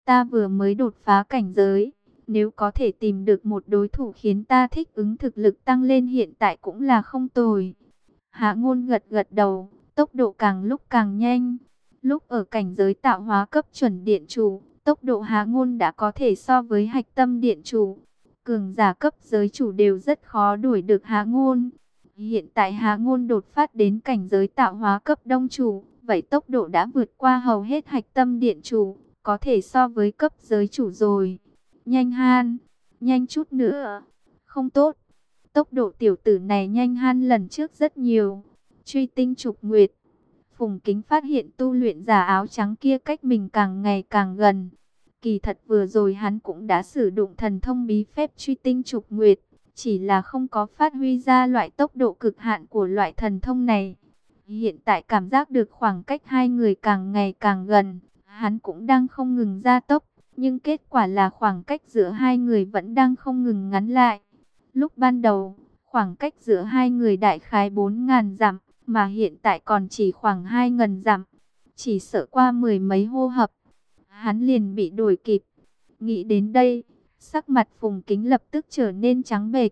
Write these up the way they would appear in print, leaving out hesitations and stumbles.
Ta vừa mới đột phá cảnh giới, nếu có thể tìm được một đối thủ khiến ta thích ứng, thực lực tăng lên hiện tại cũng là không tồi. Hạ Ngôn gật gật đầu, tốc độ càng lúc càng nhanh. Lúc ở cảnh giới tạo hóa cấp chuẩn điện chủ, tốc độ Hạ Ngôn đã có thể so với hạch tâm điện chủ. Cường giả cấp giới chủ đều rất khó đuổi được Hạ Ngôn. Hiện tại Hạ Ngôn đột phát đến cảnh giới tạo hóa cấp đông chủ, vậy tốc độ đã vượt qua hầu hết hạch tâm điện chủ, có thể so với cấp giới chủ rồi. Nhanh han, nhanh chút nữa. Không tốt, tốc độ tiểu tử này nhanh hơn lần trước rất nhiều. Truy tinh trục nguyệt. Phùng Kính phát hiện tu luyện giả áo trắng kia cách mình càng ngày càng gần. Kỳ thật vừa rồi hắn cũng đã sử dụng thần thông bí phép truy tinh trục nguyệt, chỉ là không có phát huy ra loại tốc độ cực hạn của loại thần thông này. Hiện tại cảm giác được khoảng cách hai người càng ngày càng gần, hắn cũng đang không ngừng gia tốc, nhưng kết quả là khoảng cách giữa hai người vẫn đang không ngừng ngắn lại. Lúc ban đầu, khoảng cách giữa hai người đại khái 4.000 dặm, mà hiện tại còn chỉ khoảng 2.000 dặm. Chỉ sợ qua mười mấy hô hấp, hắn liền bị đuổi kịp. Nghĩ đến đây, sắc mặt Phùng Kính lập tức trở nên trắng bệch.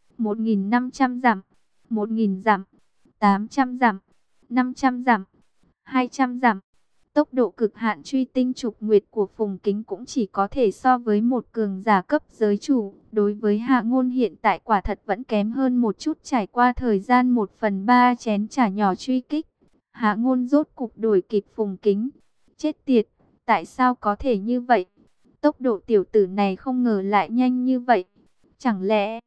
1.500 dặm, 1.000 dặm, 800 dặm, 500 dặm, 200 dặm. Tốc độ cực hạn truy tinh trục nguyệt của Phùng Kính cũng chỉ có thể so với một cường giả cấp giới chủ. Đối với Hạ Ngôn hiện tại quả thật vẫn kém hơn một chút, trải qua thời gian 1/3 chén trà nhỏ truy kích. Hạ Ngôn rốt cục đuổi kịp Phùng Kính. Chết tiệt, tại sao có thể như vậy? Tốc độ tiểu tử này không ngờ lại nhanh như vậy. Chẳng lẽ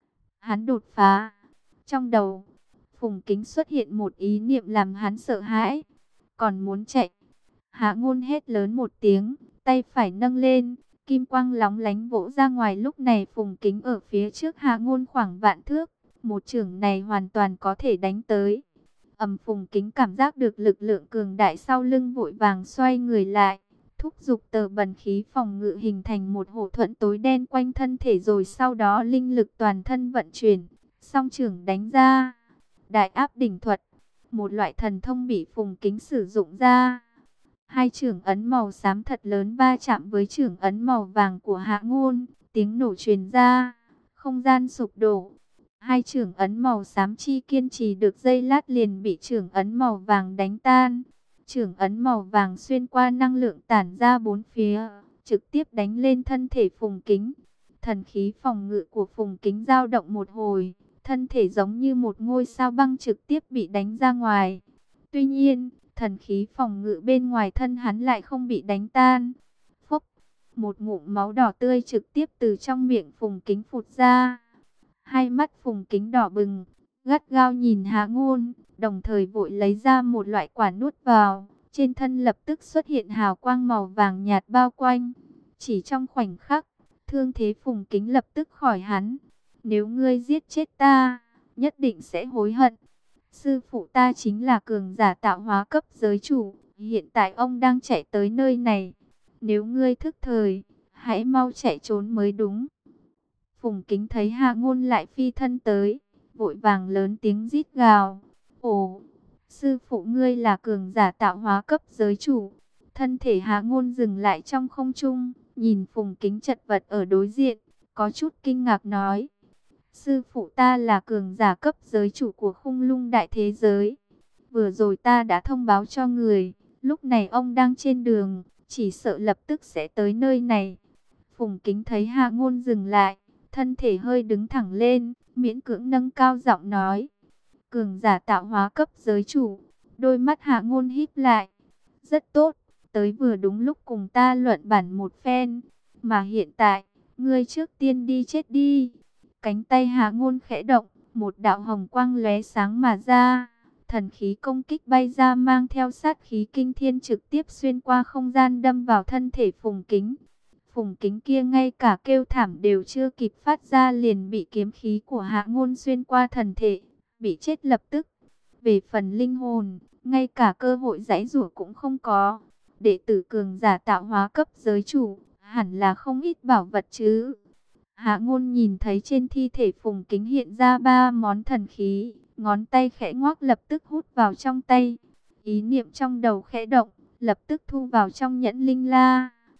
hắn đột phá? Trong đầu Phùng Kính xuất hiện một ý niệm làm hắn sợ hãi. Còn muốn chạy? Hạ Ngôn hét lớn một tiếng, tay phải nâng lên, kim quang lóng lánh vỗ ra ngoài. Lúc này Phùng Kính ở phía trước Hạ Ngôn khoảng vạn thước, một chưởng này hoàn toàn có thể đánh tới. Phùng Kính cảm giác được lực lượng cường đại sau lưng, vội vàng xoay người lại, thúc giục tờ bần khí phòng ngự hình thành một hộ thuẫn tối đen quanh thân thể, rồi sau đó linh lực toàn thân vận chuyển, song chưởng đánh ra. Đại áp đỉnh thuật, một loại thần thông bị Phùng Kính sử dụng ra. Hai chưởng ấn màu xám thật lớn va chạm với chưởng ấn màu vàng của Hạ Ngôn, tiếng nổ truyền ra, không gian sụp đổ. Hai chưởng ấn màu xám chi kiên trì được giây lát liền bị chưởng ấn màu vàng đánh tan. Chưởng ấn màu vàng xuyên qua năng lượng tản ra bốn phía, trực tiếp đánh lên thân thể Phùng Kính. Thần khí phòng ngự của Phùng Kính dao động một hồi, thân thể giống như một ngôi sao băng trực tiếp bị đánh ra ngoài. Tuy nhiên, thần khí phòng ngự bên ngoài thân hắn lại không bị đánh tan. Phốc, một ngụm máu đỏ tươi trực tiếp từ trong miệng Phùng Kính phụt ra. Hai mắt Phùng Kính đỏ bừng, gắt gao nhìn Hạ Ngôn, đồng thời vội lấy ra một loại quả nuốt vào. Trên thân lập tức xuất hiện hào quang màu vàng nhạt bao quanh. Chỉ trong khoảnh khắc, thương thế Phùng Kính lập tức khỏi hẳn. Nếu ngươi giết chết ta, nhất định sẽ hối hận. Sư phụ ta chính là cường giả tạo hóa cấp giới chủ, hiện tại ông đang chạy tới nơi này. Nếu ngươi thức thời, hãy mau chạy trốn mới đúng. Phùng Kính thấy Hạ Ngôn lại phi thân tới, vội vàng lớn tiếng rít gào. Ồ, sư phụ ngươi là cường giả tạo hóa cấp giới chủ. Thân thể Hạ Ngôn dừng lại trong không trung, nhìn Phùng Kính chật vật ở đối diện, có chút kinh ngạc nói. Sư phụ ta là cường giả cấp giới chủ của Khung Lung đại thế giới. Vừa rồi ta đã thông báo cho người, lúc này ông đang trên đường, chỉ sợ lập tức sẽ tới nơi này. Phùng Kính thấy Hạ Ngôn dừng lại, thân thể hơi đứng thẳng lên, miễn cưỡng nâng cao giọng nói. Cường giả tạo hóa cấp giới chủ. Đôi mắt Hạ Ngôn híp lại. Rất tốt, tới vừa đúng lúc cùng ta luận bản một phen. Mà hiện tại, ngươi trước tiên đi chết đi. Cánh tay Hạ Ngôn khẽ động, một đạo hồng quang lóe sáng mà ra. Thần khí công kích bay ra mang theo sát khí kinh thiên, trực tiếp xuyên qua không gian đâm vào thân thể Phùng Kính. Phùng Kính kia ngay cả kêu thảm đều chưa kịp phát ra liền bị kiếm khí của Hạ Ngôn xuyên qua thần thể, bị chết lập tức. Về phần linh hồn, ngay cả cơ hội giãy giụa cũng không có. Đệ tử cường giả tạo hóa cấp giới chủ, hẳn là không ít bảo vật chứ. Hạ Ngôn nhìn thấy trên thi thể Phùng Kính hiện ra 3 món thần khí, ngón tay khẽ ngoắc lập tức hút vào trong tay. Ý niệm trong đầu khẽ động, lập tức thu vào trong nhẫn linh la.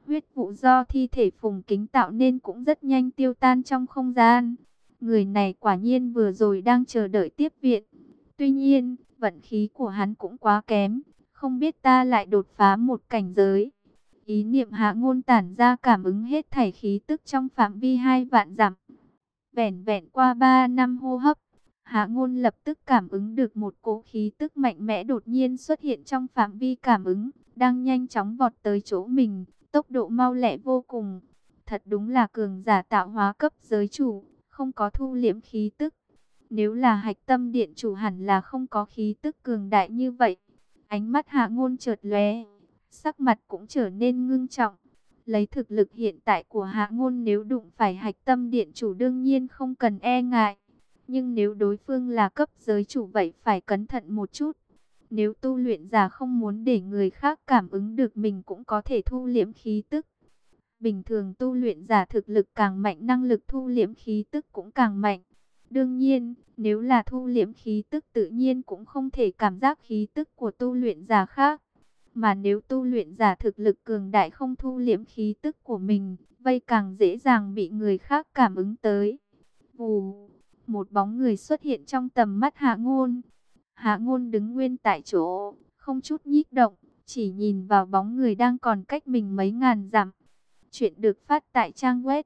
Huyết vụ do thi thể Phùng Kính tạo nên cũng rất nhanh tiêu tan trong không gian. Người này quả nhiên vừa rồi đang chờ đợi tiếp viện. Tuy nhiên, vận khí của hắn cũng quá kém. Không biết ta lại đột phá một cảnh giới. Ý niệm Hạ Ngôn tản ra cảm ứng hết thảy khí tức trong phạm vi 2 vạn dặm. Vẻn vẹn qua 3 năm hô hấp, Hạ Ngôn lập tức cảm ứng được một cỗ khí tức mạnh mẽ đột nhiên xuất hiện trong phạm vi cảm ứng, đang nhanh chóng vọt tới chỗ mình, tốc độ mau lẹ vô cùng. Thật đúng là cường giả tạo hóa cấp giới chủ, không có thu liễm khí tức. Nếu là Hạch Tâm Điện chủ hẳn là không có khí tức cường đại như vậy. Ánh mắt Hạ Ngôn chợt lóe, sắc mặt cũng trở nên ngưng trọng. Lấy thực lực hiện tại của Hạ Ngôn, nếu đụng phải Hạch Tâm Điện chủ đương nhiên không cần e ngại. Nhưng nếu đối phương là cấp giới chủ vậy phải cẩn thận một chút. Nếu tu luyện giả không muốn để người khác cảm ứng được mình cũng có thể thu liễm khí tức. Bình thường tu luyện giả thực lực càng mạnh, năng lực thu liễm khí tức cũng càng mạnh. Đương nhiên, nếu là thu liễm khí tức tự nhiên cũng không thể cảm giác khí tức của tu luyện giả khác. Mà nếu tu luyện giả thực lực cường đại không thu liễm khí tức của mình, vây càng dễ dàng bị người khác cảm ứng tới. Vù, một bóng người xuất hiện trong tầm mắt Hạ Ngôn. Hạ Ngôn đứng nguyên tại chỗ, không chút nhích động, chỉ nhìn vào bóng người đang còn cách mình mấy ngàn dặm. Chuyện được phát tại trang web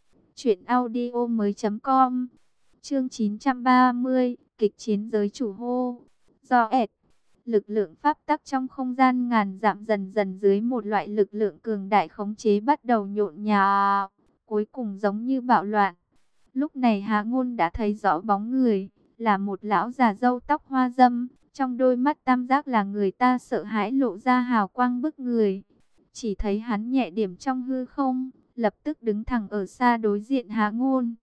truyệnaudiomoi.com. Chương 930, kịch chiến giới chủ hô. Do lực lượng pháp tắc trong không gian ngàn dặm dần dần dưới một loại lực lượng cường đại khống chế bắt đầu nhộn nhạo, cuối cùng giống như bạo loạn. Lúc này Hạ Ngôn đã thấy rõ bóng người, là một lão già râu tóc hoa râm, trong đôi mắt tam giác là người ta sợ hãi lộ ra hào quang bức người. Chỉ thấy hắn nhẹ điểm trong hư không, lập tức đứng thẳng ở xa đối diện Hạ Ngôn.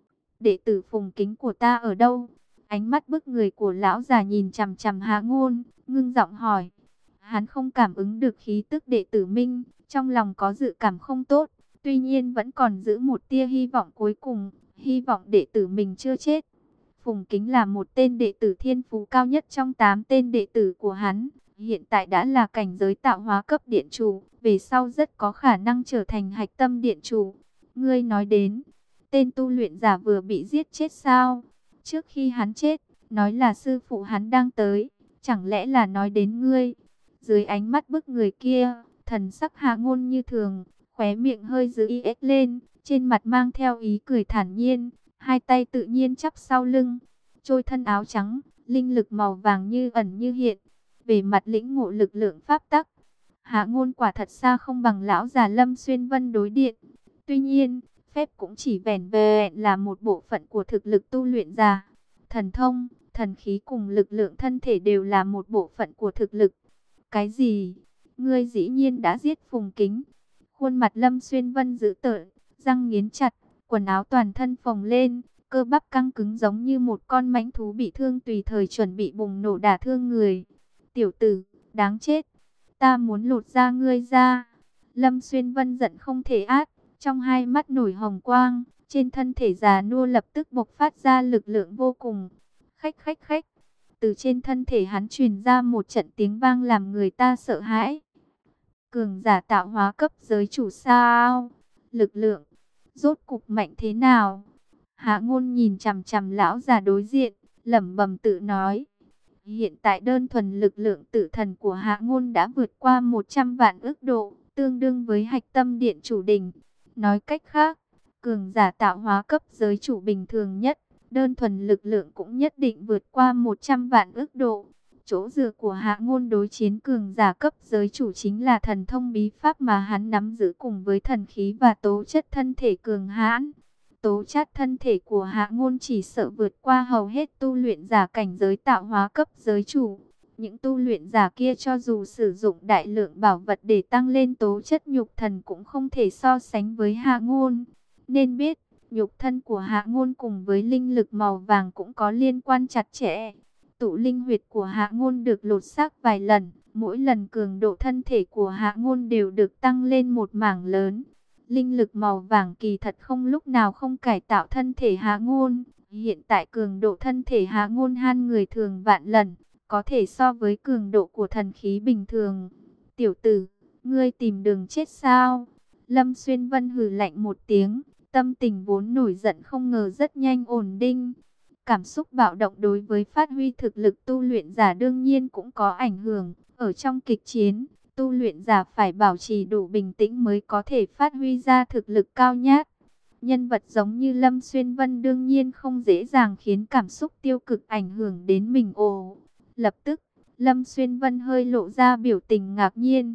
Đệ tử Phùng Kính của ta ở đâu? Ánh mắt bức người của lão già nhìn chằm chằm Hạ Ngôn, ngưng giọng hỏi. Hắn không cảm ứng được khí tức đệ tử Minh, trong lòng có dự cảm không tốt, tuy nhiên vẫn còn giữ một tia hy vọng cuối cùng, hy vọng đệ tử mình chưa chết. Phùng Kính là một tên đệ tử thiên phú cao nhất trong 8 tên đệ tử của hắn, hiện tại đã là cảnh giới tạo hóa cấp điện chủ, về sau rất có khả năng trở thành Hạch Tâm Điện chủ. Ngươi nói đến tên tu luyện giả vừa bị giết chết sao? Trước khi hắn chết, nói là sư phụ hắn đang tới, chẳng lẽ là nói đến ngươi? Dưới ánh mắt bức người kia, thần sắc Hạ Ngôn như thường, khóe miệng hơi giữ y ếch lên, trên mặt mang theo ý cười thản nhiên, hai tay tự nhiên chắp sau lưng, trôi thân áo trắng, linh lực màu vàng như ẩn như hiện, về mặt lĩnh ngộ lực lượng pháp tắc. Hạ Ngôn quả thật xa không bằng lão già Lâm Xuyên Vân đối điện. Tuy nhiên, phép cũng chỉ vẻn vẹn là một bộ phận của thực lực tu luyện giả. Thần thông, thần khí cùng lực lượng thân thể đều là một bộ phận của thực lực. Cái gì? Ngươi dĩ nhiên đã giết Phùng Kính? Khuôn mặt Lâm Xuyên Vân dữ tợn, răng nghiến chặt, quần áo toàn thân phồng lên, cơ bắp căng cứng giống như một con mãnh thú bị thương tùy thời chuẩn bị bùng nổ đả thương người. Tiểu tử, đáng chết! Ta muốn lột da ngươi ra! Lâm Xuyên Vân giận không thể át, trong hai mắt nổi hồng quang, trên thân thể già nua lập tức bộc phát ra lực lượng vô cùng. Khách khách khách! Từ trên thân thể hắn truyền ra một trận tiếng vang làm người ta sợ hãi. Cường giả tạo hóa cấp giới chủ sao? Lực lượng rốt cục mạnh thế nào? Hạ Ngôn nhìn chằm chằm lão già đối diện, lẩm bẩm tự nói. Hiện tại đơn thuần lực lượng tử thần của Hạ Ngôn đã vượt qua 100 vạn ức độ, tương đương với Hạch Tâm Điện chủ đỉnh. Nói cách khác, cường giả tạo hóa cấp giới chủ bình thường nhất, đơn thuần lực lượng cũng nhất định vượt qua 100 vạn ức độ. Chỗ dựa của Hạ Ngôn đối chiến cường giả cấp giới chủ chính là thần thông bí pháp mà hắn nắm giữ cùng với thần khí và tố chất thân thể cường hãn. Tố chất thân thể của Hạ Ngôn chỉ sợ vượt qua hầu hết tu luyện giả cảnh giới tạo hóa cấp giới chủ. Những tu luyện giả kia cho dù sử dụng đại lượng bảo vật để tăng lên tố chất nhục thần cũng không thể so sánh với Hạ Ngôn. Nên biết, nhục thân của Hạ Ngôn cùng với linh lực màu vàng cũng có liên quan chặt chẽ. Tụ linh huyệt của Hạ Ngôn được lột xác vài lần, mỗi lần cường độ thân thể của Hạ Ngôn đều được tăng lên một mảng lớn. Linh lực màu vàng kỳ thật không lúc nào không cải tạo thân thể Hạ Ngôn. Hiện tại cường độ thân thể Hạ Ngôn hơn người thường vạn lần, có thể so với cường độ của thần khí bình thường. Tiểu tử, ngươi tìm đường chết sao? Lâm Xuyên Vân hừ lạnh một tiếng, tâm tình vốn nổi giận không ngờ rất nhanh ổn định. Cảm xúc bạo động đối với phát huy thực lực tu luyện giả đương nhiên cũng có ảnh hưởng. Ở trong kịch chiến, tu luyện giả phải bảo trì đủ bình tĩnh mới có thể phát huy ra thực lực cao nhất. Nhân vật giống như Lâm Xuyên Vân đương nhiên không dễ dàng khiến cảm xúc tiêu cực ảnh hưởng đến mình. Ồ, lập tức, Lâm Xuyên Vân hơi lộ ra biểu tình ngạc nhiên.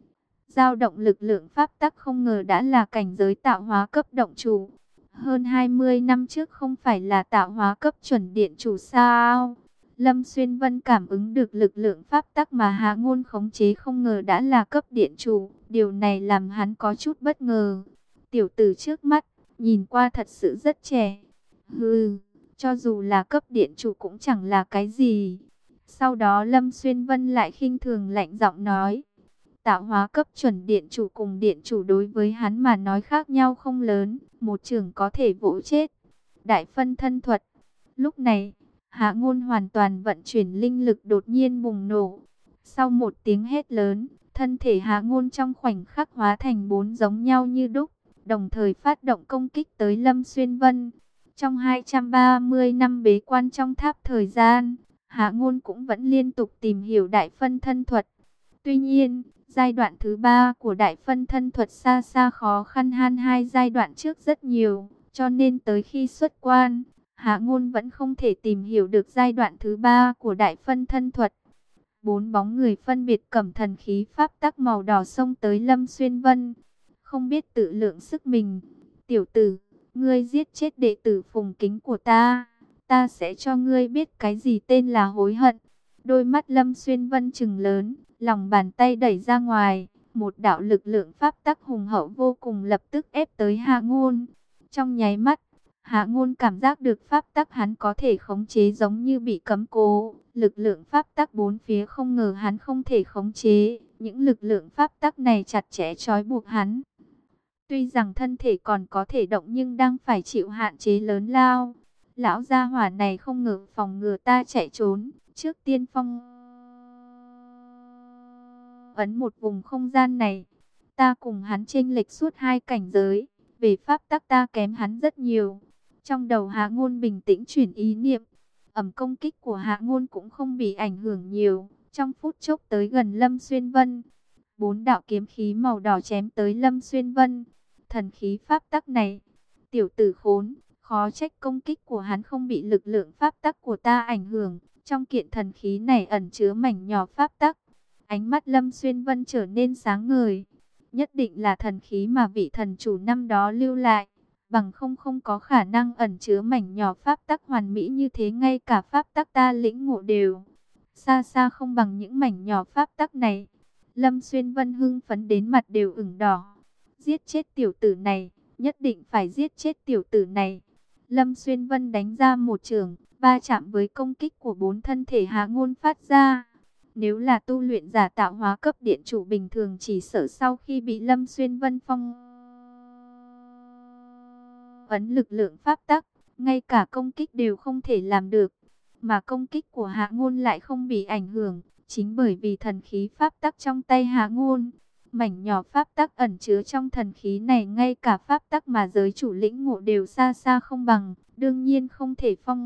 Dao động lực lượng pháp tắc không ngờ đã là cảnh giới tạo hóa cấp động chủ. Hơn 20 năm trước không phải là tạo hóa cấp chuẩn điện chủ sao? Lâm Xuyên Vân cảm ứng được lực lượng pháp tắc mà Hạ Ngôn khống chế không ngờ đã là cấp điện chủ. Điều này làm hắn có chút bất ngờ. Tiểu tử trước mắt, nhìn qua thật sự rất trẻ. Hừ, cho dù là cấp điện chủ cũng chẳng là cái gì. Sau đó Lâm Xuyên Vân lại khinh thường lạnh giọng nói. Tạo hóa cấp chuẩn điện chủ cùng điện chủ đối với hắn mà nói khác nhau không lớn, một trường có thể vỗ chết. Đại phân thân thuật. Lúc này, Hạ Ngôn hoàn toàn vận chuyển linh lực đột nhiên bùng nổ. Sau một tiếng hét lớn, thân thể Hạ Ngôn trong khoảnh khắc hóa thành 4 giống nhau như đúc, đồng thời phát động công kích tới Lâm Xuyên Vân. Trong 230 năm bế quan trong tháp thời gian, Hạ Ngôn cũng vẫn liên tục tìm hiểu đại phân thân thuật. Tuy nhiên, giai đoạn thứ 3 của đại phân thân thuật xa xa khó khăn hơn hai giai đoạn trước rất nhiều, cho nên tới khi xuất quan, Hạ Ngôn vẫn không thể tìm hiểu được giai đoạn thứ 3 của đại phân thân thuật. 4 bóng người phân biệt cầm thần khí pháp tắc màu đỏ xông tới Lâm Xuyên Vân, không biết tự lượng sức mình. Tiểu tử, ngươi giết chết đệ tử phùng kính của ta, ta sẽ cho ngươi biết cái gì tên là hối hận. Đôi mắt Lâm Xuyên Vân trừng lớn, lòng bàn tay đẩy ra ngoài, một đạo lực lượng pháp tắc hùng hậu vô cùng lập tức ép tới Hạ Ngôn. Trong nháy mắt, Hạ Ngôn cảm giác được pháp tắc hắn có thể khống chế giống như bị cấm cố. Lực lượng pháp tắc bốn phía không ngờ hắn không thể khống chế. Những lực lượng pháp tắc này chặt chẽ trói buộc hắn. Tuy rằng thân thể còn có thể động nhưng đang phải chịu hạn chế lớn lao. Lão gia hỏa này không ngờ phòng ngừa ta chạy trốn. Trước tiên phong ấn một vùng không gian này. Ta cùng hắn chênh lệch suốt 2 cảnh giới. Về pháp tắc ta kém hắn rất nhiều. Trong đầu Hạ Ngôn bình tĩnh chuyển ý niệm. Công kích của Hạ Ngôn cũng không bị ảnh hưởng nhiều. Trong phút chốc tới gần Lâm Xuyên Vân. 4 đạo kiếm khí màu đỏ chém tới Lâm Xuyên Vân. Thần khí pháp tắc này. Tiểu tử khốn, khó trách công kích của hắn không bị lực lượng pháp tắc của ta ảnh hưởng. Trong kiện thần khí này ẩn chứa mảnh nhỏ pháp tắc. Ánh mắt Lâm Xuyên Vân trở nên sáng ngời. Nhất định là thần khí mà vị thần chủ năm đó lưu lại. Bằng không có khả năng ẩn chứa mảnh nhỏ pháp tắc hoàn mỹ như thế, ngay cả pháp tắc ta lĩnh ngộ đều xa xa không bằng những mảnh nhỏ pháp tắc này. Lâm Xuyên Vân hưng phấn đến mặt đều ửng đỏ. Giết chết tiểu tử này, nhất định phải giết chết tiểu tử này. Lâm Xuyên Vân đánh ra một chưởng, va chạm với công kích của 4 thân thể Hạ Ngôn phát ra. Nếu là tu luyện giả tạo hóa cấp điện chủ bình thường chỉ sợ sau khi bị Lâm Xuyên Vân phong ấn lực lượng pháp tắc, ngay cả công kích đều không thể làm được. Mà công kích của Hạ Ngôn lại không bị ảnh hưởng, chính bởi vì thần khí pháp tắc trong tay Hạ Ngôn. Mảnh nhỏ pháp tắc ẩn chứa trong thần khí này ngay cả pháp tắc mà giới chủ lĩnh ngộ đều xa xa không bằng, đương nhiên không thể phong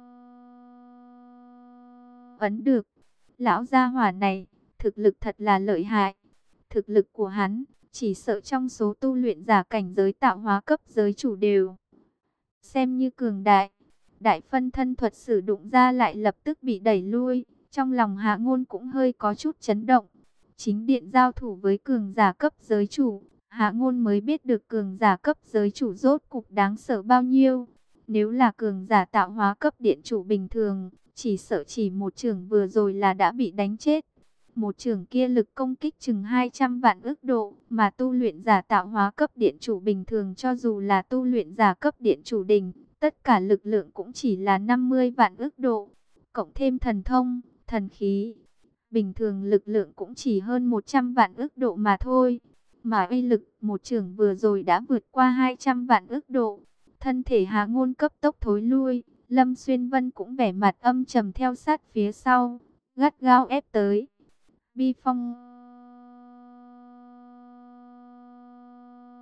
ấn được. Lão gia hỏa này, thực lực thật là lợi hại. Thực lực của hắn, chỉ sợ trong số tu luyện giả cảnh giới tạo hóa cấp giới chủ đều xem như cường đại. Đại phân thân thuật sử dụng ra lại lập tức bị đẩy lui. Trong lòng Hạ Ngôn cũng hơi có chút chấn động. Chính điện giao thủ với cường giả cấp giới chủ, Hạ Ngôn mới biết được cường giả cấp giới chủ rốt cục đáng sợ bao nhiêu. Nếu là cường giả tạo hóa cấp điện chủ bình thường, chỉ sợ chỉ một chưởng vừa rồi là đã bị đánh chết. Một chưởng kia lực công kích chừng 200 vạn ức độ, mà tu luyện giả tạo hóa cấp điện chủ bình thường cho dù là tu luyện giả cấp điện chủ đỉnh, tất cả lực lượng cũng chỉ là 50 vạn ức độ. Cộng thêm thần thông, thần khí, bình thường lực lượng cũng chỉ hơn 100 vạn ức độ mà thôi. Mà uy lực một chưởng vừa rồi đã vượt qua 200 vạn ức độ. Thân thể Hạ Ngôn cấp tốc thối lui, Lâm Xuyên Vân cũng vẻ mặt âm trầm theo sát phía sau, gắt gao ép tới. Bi phong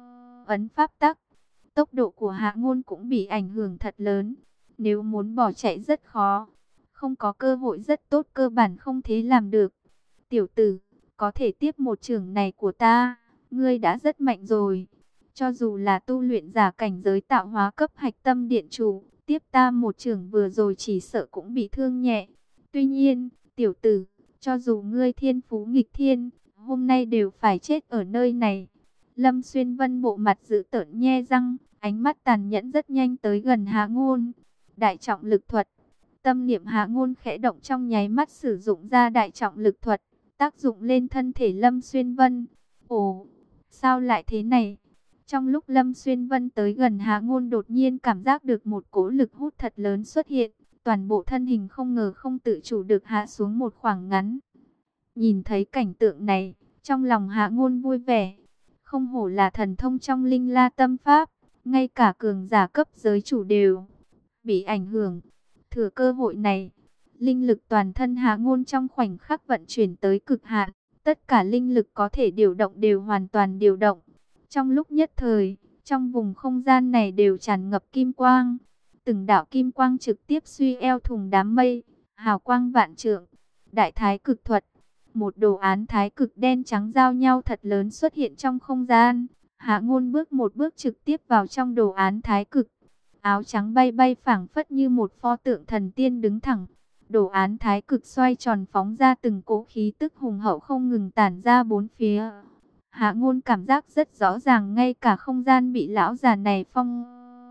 ấn pháp tắc. Tốc độ của Hạ Ngôn cũng bị ảnh hưởng thật lớn. Nếu muốn bỏ chạy rất khó. Không có cơ hội rất tốt, cơ bản không thể làm được. Tiểu tử, có thể tiếp một chưởng này của ta, ngươi đã rất mạnh rồi. Cho dù là tu luyện giả cảnh giới tạo hóa cấp hạch tâm điện chủ, tiếp ta một chưởng vừa rồi chỉ sợ cũng bị thương nhẹ. Tuy nhiên, tiểu tử, cho dù ngươi thiên phú nghịch thiên, hôm nay đều phải chết ở nơi này. Lâm Xuyên Vân bộ mặt dữ tợn nhe răng, ánh mắt tàn nhẫn rất nhanh tới gần Hạ Ngôn. Đại trọng lực thuật. Tâm niệm Hạ Ngôn khẽ động trong nháy mắt sử dụng ra đại trọng lực thuật, tác dụng lên thân thể Lâm Xuyên Vân. Ồ, sao lại thế này? Trong lúc Lâm Xuyên Vân tới gần Hạ Ngôn, đột nhiên cảm giác được một cỗ lực hút thật lớn xuất hiện. Toàn bộ thân hình không ngờ không tự chủ được hạ xuống một khoảng ngắn. Nhìn thấy cảnh tượng này, trong lòng Hạ Ngôn vui vẻ. Không hổ là thần thông trong Linh La Tâm Pháp, ngay cả cường giả cấp giới chủ đều bị ảnh hưởng. Thừa cơ hội này, linh lực toàn thân Hạ Ngôn trong khoảnh khắc vận chuyển tới cực hạn. Tất cả linh lực có thể điều động đều hoàn toàn điều động. Trong lúc nhất thời, trong vùng không gian này đều tràn ngập kim quang. Từng đạo kim quang trực tiếp suy eo thùng đám mây, hào quang vạn trượng. Đại thái cực thuật, một đồ án thái cực đen trắng giao nhau thật lớn xuất hiện trong không gian. Hạ Ngôn bước một bước trực tiếp vào trong đồ án thái cực. Áo trắng bay bay phảng phất như một pho tượng thần tiên đứng thẳng. Đồ án thái cực xoay tròn phóng ra từng cỗ khí tức hùng hậu không ngừng tản ra bốn phía. Hạ Ngôn cảm giác rất rõ ràng, ngay cả không gian bị lão già này phong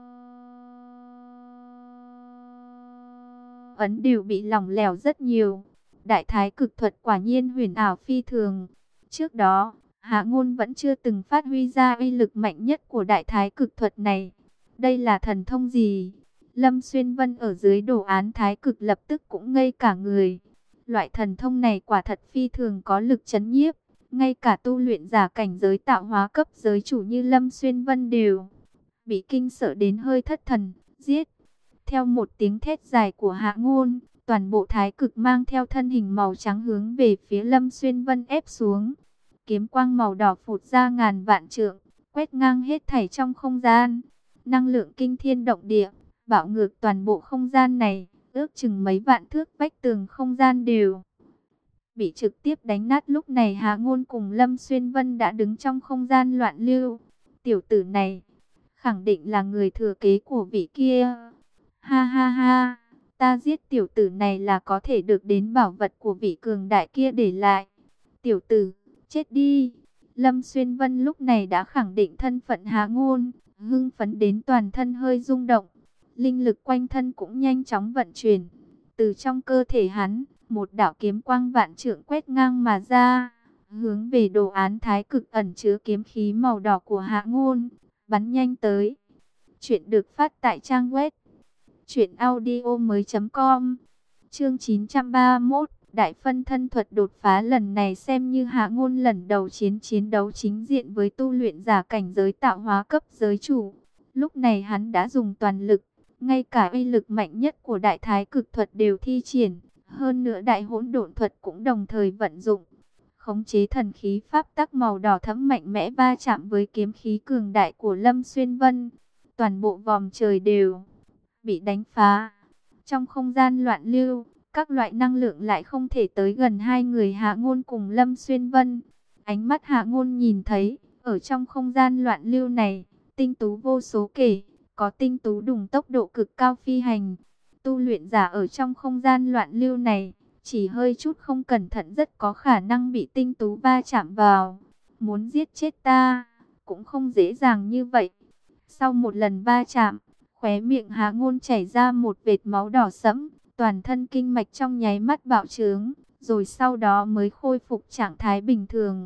ấn đều bị lỏng lẻo rất nhiều. Đại thái cực thuật quả nhiên huyền ảo phi thường. Trước đó, Hạ Ngôn vẫn chưa từng phát huy ra uy lực mạnh nhất của đại thái cực thuật này. Đây là thần thông gì? Lâm Xuyên Vân ở dưới đồ án thái cực lập tức cũng ngây cả người. Loại thần thông này quả thật phi thường có lực chấn nhiếp. Ngay cả tu luyện giả cảnh giới tạo hóa cấp giới chủ như Lâm Xuyên Vân đều bị kinh sợ đến hơi thất thần. Giết! Theo một tiếng thét dài của Hạ Ngôn, toàn bộ thái cực mang theo thân hình màu trắng hướng về phía Lâm Xuyên Vân ép xuống. Kiếm quang màu đỏ phụt ra ngàn vạn trượng, quét ngang hết thảy trong không gian. Năng lượng kinh thiên động địa, bạo ngược toàn bộ không gian này, ước chừng mấy vạn thước vách tường không gian đều bị trực tiếp đánh nát. Lúc này Hạ Ngôn cùng Lâm Xuyên Vân đã đứng trong không gian loạn lưu. Tiểu tử này, khẳng định là người thừa kế của vị kia. Ha ha ha, ta giết tiểu tử này là có thể được đến bảo vật của vị cường đại kia để lại. Tiểu tử, chết đi. Lâm Xuyên Vân lúc này đã khẳng định thân phận Hạ Ngôn, hưng phấn đến toàn thân hơi rung động. Linh lực quanh thân cũng nhanh chóng vận chuyển. Từ trong cơ thể hắn, một đạo kiếm quang vạn trượng quét ngang mà ra, hướng về đồ án thái cực ẩn chứa kiếm khí màu đỏ của Hạ Ngôn, bắn nhanh tới. Chuyện được phát tại trang web truyệnaudiomoi.com. Chương 931, Đại phân thân thuật đột phá. Lần này xem như Hạ Ngôn lần đầu chiến đấu chính diện với tu luyện giả cảnh giới tạo hóa cấp giới chủ. Lúc này hắn đã dùng toàn lực, ngay cả uy lực mạnh nhất của đại thái cực thuật đều thi triển, hơn nữa đại hỗn độn thuật cũng đồng thời vận dụng. Khống chế thần khí pháp tắc màu đỏ thẫm mạnh mẽ va chạm với kiếm khí cường đại của Lâm Xuyên Vân. Toàn bộ vòm trời đều bị đánh phá. Trong không gian loạn lưu, các loại năng lượng lại không thể tới gần hai người Hạ Ngôn cùng Lâm Xuyên Vân. Ánh mắt Hạ Ngôn nhìn thấy, ở trong không gian loạn lưu này, tinh tú vô số kể, có tinh tú đùng tốc độ cực cao phi hành. Tu luyện giả ở trong không gian loạn lưu này, chỉ hơi chút không cẩn thận rất có khả năng bị tinh tú va chạm vào. Muốn giết chết ta, cũng không dễ dàng như vậy. Sau một lần va chạm, khóe miệng Hạ Ngôn chảy ra một vệt máu đỏ sẫm, toàn thân kinh mạch trong nháy mắt bạo trướng, rồi sau đó mới khôi phục trạng thái bình thường.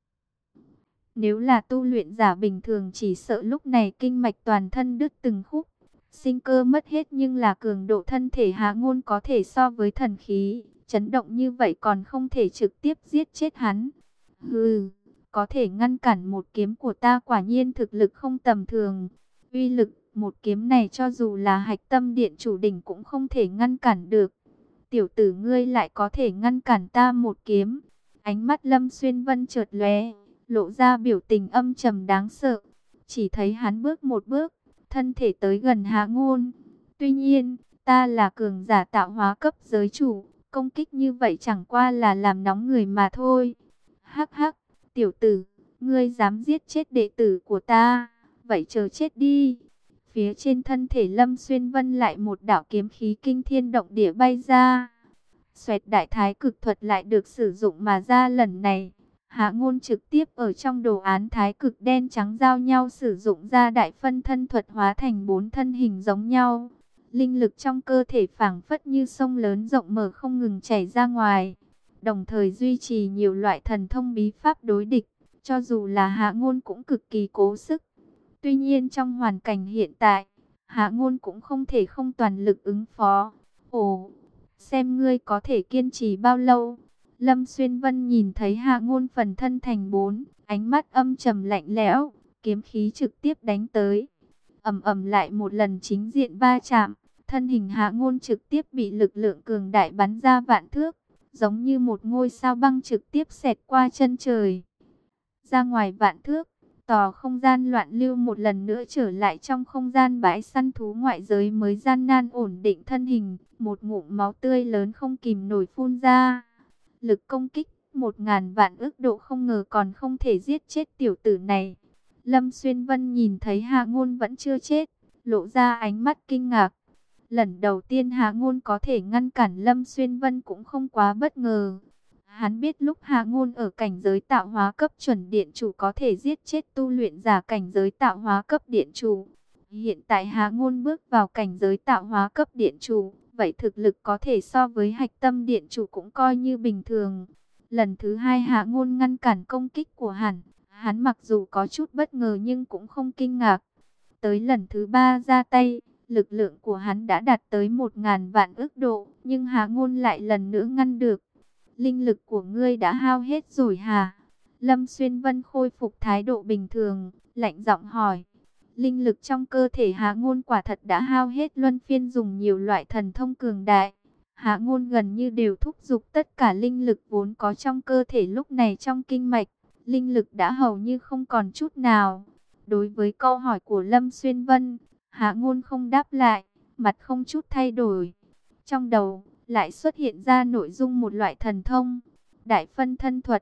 Nếu là tu luyện giả bình thường chỉ sợ lúc này kinh mạch toàn thân đứt từng khúc, sinh cơ mất hết, nhưng là cường độ thân thể Hạ Ngôn có thể so với thần khí, chấn động như vậy còn không thể trực tiếp giết chết hắn. Hừ, có thể ngăn cản một kiếm của ta, quả nhiên thực lực không tầm thường. Uy lực một kiếm này cho dù là hạch tâm điện chủ đỉnh cũng không thể ngăn cản được. Tiểu tử ngươi lại có thể ngăn cản ta một kiếm. Ánh mắt Lâm Xuyên Vân chợt lóe, lộ ra biểu tình âm trầm đáng sợ. Chỉ thấy hắn bước một bước, thân thể tới gần Hạ Ngôn. Tuy nhiên, ta là cường giả tạo hóa cấp giới chủ, công kích như vậy chẳng qua là làm nóng người mà thôi. Hắc hắc, tiểu tử, ngươi dám giết chết đệ tử của ta, vậy chờ chết đi. Phía trên thân thể Lâm Xuyên Vân lại một đạo kiếm khí kinh thiên động địa bay ra. Xoẹt, đại thái cực thuật lại được sử dụng mà ra lần này. Hạ Ngôn trực tiếp ở trong đồ án thái cực đen trắng giao nhau sử dụng ra đại phân thân thuật, hóa thành 4 thân hình giống nhau. Linh lực trong cơ thể phảng phất như sông lớn rộng mở không ngừng chảy ra ngoài, đồng thời duy trì nhiều loại thần thông bí pháp đối địch, cho dù là Hạ Ngôn cũng cực kỳ cố sức. Tuy nhiên trong hoàn cảnh hiện tại, Hạ Ngôn cũng không thể không toàn lực ứng phó. Ồ, xem ngươi có thể kiên trì bao lâu. Lâm Xuyên Vân nhìn thấy Hạ Ngôn phần thân thành 4, ánh mắt âm trầm lạnh lẽo, kiếm khí trực tiếp đánh tới. Ầm ầm, lại một lần chính diện va chạm, thân hình Hạ Ngôn trực tiếp bị lực lượng cường đại bắn ra vạn thước, giống như một ngôi sao băng trực tiếp xẹt qua chân trời. Ra ngoài vạn thước, tòa không gian loạn lưu một lần nữa trở lại trong không gian bãi săn thú ngoại giới mới gian nan ổn định thân hình, một ngụm máu tươi lớn không kìm nổi phun ra. Lực công kích 1000 vạn ức độ, không ngờ còn không thể giết chết tiểu tử này. Lâm Xuyên Vân nhìn thấy Hạ Ngôn vẫn chưa chết, lộ ra ánh mắt kinh ngạc. Lần đầu tiên Hạ Ngôn có thể ngăn cản Lâm Xuyên Vân cũng không quá bất ngờ. Hắn biết lúc Hạ Ngôn ở cảnh giới tạo hóa cấp chuẩn điện chủ có thể giết chết tu luyện giả cảnh giới tạo hóa cấp điện chủ. Hiện tại Hạ Ngôn bước vào cảnh giới tạo hóa cấp điện chủ, vậy thực lực có thể so với hạch tâm điện chủ cũng coi như bình thường. Lần thứ hai Hạ Ngôn ngăn cản công kích của hắn mặc dù có chút bất ngờ nhưng cũng không kinh ngạc. Tới lần thứ ba ra tay, lực lượng của hắn đã đạt tới 1000 vạn ức độ, nhưng Hạ Ngôn lại lần nữa ngăn được. Linh lực của ngươi đã hao hết rồi hả? Lâm Xuyên Vân khôi phục thái độ bình thường, lạnh giọng hỏi. Linh lực trong cơ thể Hạ Ngôn quả thật đã hao hết, luân phiên dùng nhiều loại thần thông cường đại. Hạ Ngôn gần như đều thúc giục tất cả linh lực vốn có trong cơ thể, lúc này trong kinh mạch, linh lực đã hầu như không còn chút nào. Đối với câu hỏi của Lâm Xuyên Vân, Hạ Ngôn không đáp lại, mặt không chút thay đổi. Trong đầu lại xuất hiện ra nội dung một loại thần thông, đại phân thân thuật.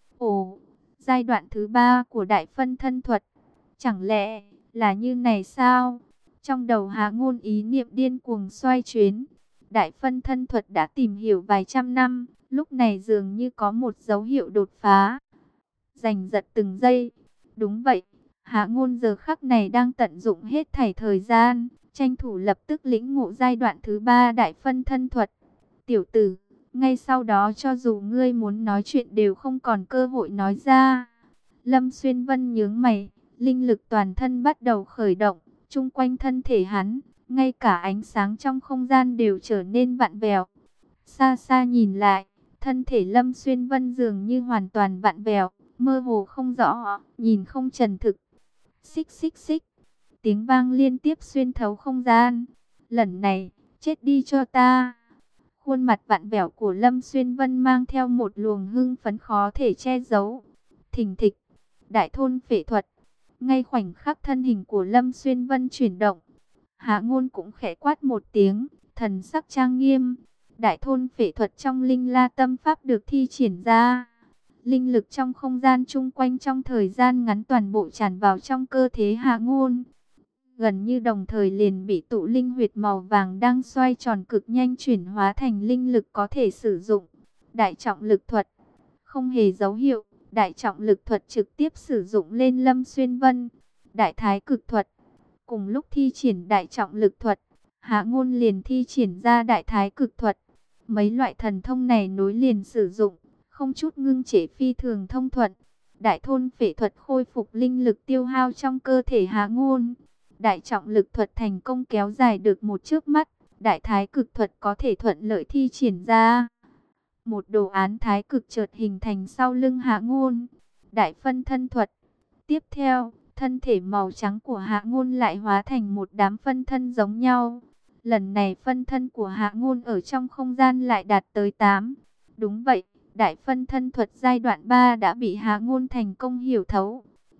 Ồ, giai đoạn thứ 3 của đại phân thân thuật, chẳng lẽ là như này sao? Trong đầu Hạ Ngôn ý niệm điên cuồng xoay chuyển. Đại phân thân thuật đã tìm hiểu vài trăm năm, lúc này dường như có một dấu hiệu đột phá. Giành giật từng giây. Đúng vậy, Hạ Ngôn giờ khắc này đang tận dụng hết thảy thời gian, tranh thủ lập tức lĩnh ngộ giai đoạn thứ 3 đại phân thân thuật. Tiểu tử, ngay sau đó cho dù ngươi muốn nói chuyện đều không còn cơ hội nói ra. Lâm Xuyên Vân nhướng mày, linh lực toàn thân bắt đầu khởi động, chung quanh thân thể hắn, ngay cả ánh sáng trong không gian đều trở nên vặn vẹo. Xa xa nhìn lại, thân thể Lâm Xuyên Vân dường như hoàn toàn vặn vẹo, mơ hồ không rõ, nhìn không chân thực. Xích xích xích, tiếng vang liên tiếp xuyên thấu không gian. Lần này, chết đi cho ta. Khuôn mặt vặn vẹo của Lâm Xuyên Vân mang theo một luồng hưng phấn khó thể che giấu. Thình thịch, đại thôn phệ thuật. Ngay khoảnh khắc thân hình của Lâm Xuyên Vân chuyển động, Hạ Ngôn cũng khẽ quát một tiếng, thần sắc trang nghiêm. Đại thôn phệ thuật trong Linh La Tâm Pháp được thi triển ra. Linh lực trong không gian chung quanh trong thời gian ngắn toàn bộ tràn vào trong cơ thể Hạ Ngôn. Gần như đồng thời liền bị tụ linh huyệt màu vàng đang xoay tròn cực nhanh chuyển hóa thành linh lực có thể sử dụng. Đại trọng lực thuật, không hề dấu hiệu, đại trọng lực thuật trực tiếp sử dụng lên Lâm Xuyên Vân. Đại thái cực thuật, cùng lúc thi triển đại trọng lực thuật, Hạ Ngôn liền thi triển ra đại thái cực thuật. Mấy loại thần thông này nối liền sử dụng, không chút ngưng trệ, phi thường thông thuận. Đại thôn phệ thuật khôi phục linh lực tiêu hao trong cơ thể Hạ Ngôn. Đại trọng lực thuật thành công kéo dài được một chớp mắt. Đại thái cực thuật có thể thuận lợi thi triển ra. Một đồ án thái cực chợt hình thành sau lưng Hạ Ngôn. Đại phân thân thuật. Tiếp theo, thân thể màu trắng của Hạ Ngôn lại hóa thành một đám phân thân giống nhau. Lần này phân thân của Hạ Ngôn ở trong không gian lại đạt tới 8. Đúng vậy, đại phân thân thuật giai đoạn 3 đã bị Hạ Ngôn thành công hiểu thấu.